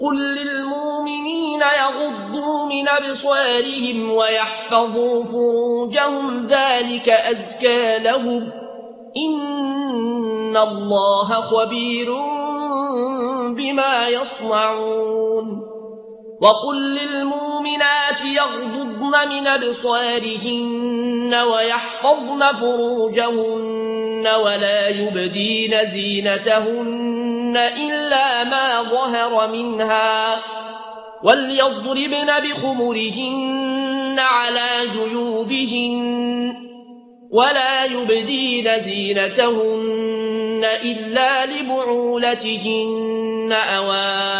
قل للمؤمنين يغضوا من أبصارهم ويحفظوا فروجهم ذلك أزكى لهم إن الله خبير بما يصنعون وقل للمؤمنات يغضضن من أبصارهن ويحفظن فروجهن ولا يبدين زينتهن إلا ما ظهر منها وليضربن بخمرهن على جيوبهن ولا يبدين زينتهن إلا لبعولتهن أو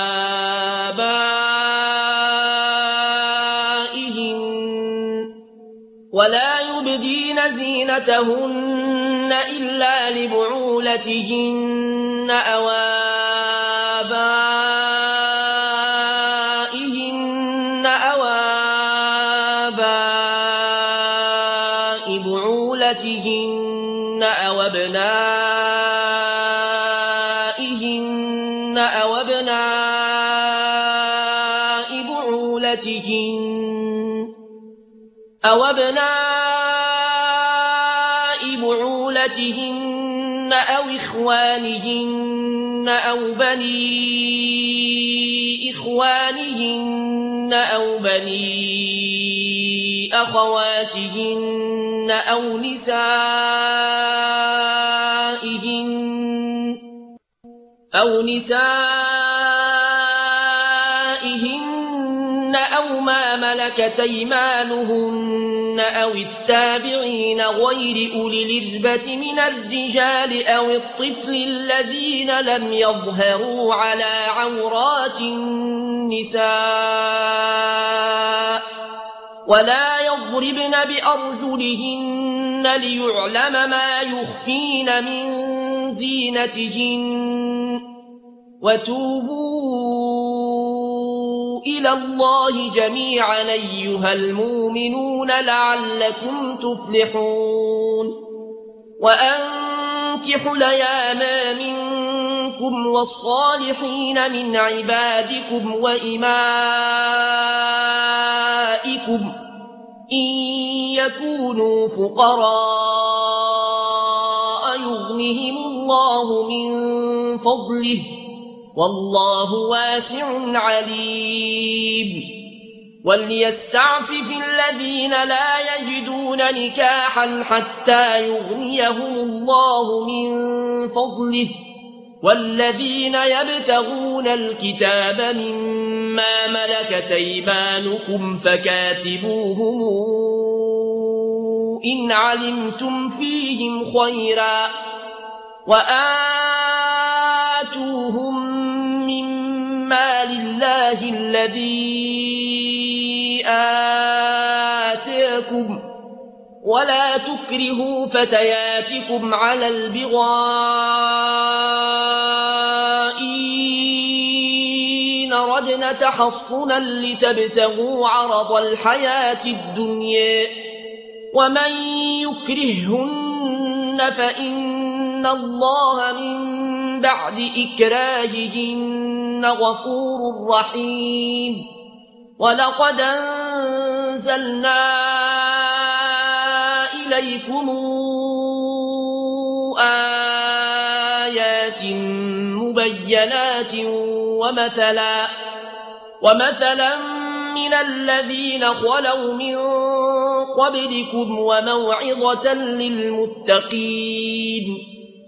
آبائهن ولا يبدين زينتهن إلا لبعولتهن أو آبائهن أو آباء بعولتهن أو أبنائهن أو أبناء بعولتهن أو إخوانهن أو بني إخوانهن أو بني أخواتهن أو نسائهن أو ما ملكت أيمانهن أو التابعين غير أولي الإربة من الرجال أو الطفل الذين لم يظهروا على عورات النساء ولا يضربن بأرجلهن ليعلم ما يخفين من زينتهن وتوبوا إلى الله جميعا أيها المؤمنون لعلكم تفلحون وأنكحوا الأيام منكم والصالحين من عبادكم وإمائكم إن يكونوا فقراء يغنهم الله من فضله والله واسع عليم وليستعفف الذين لا يجدون نكاحا حتى يغنيهم الله من فضله والذين يبتغون الكتاب مما ملكت أيمانكم فكاتبوهم إن علمتم فيهم خيرا وآتوهم مما لله الذي آتاكم ولا تكرهوا فتياتكم على البغاء إن ردنا تحصنا لتبتغوا عرض الحياة الدنيا ومن يكرههن فإن الله من بعد إكراههن غفور رحيم ولقد أنزلنا إليكم آيات مبينات ومثلا من الذين خلوا من قبلكم وموعظة للمتقين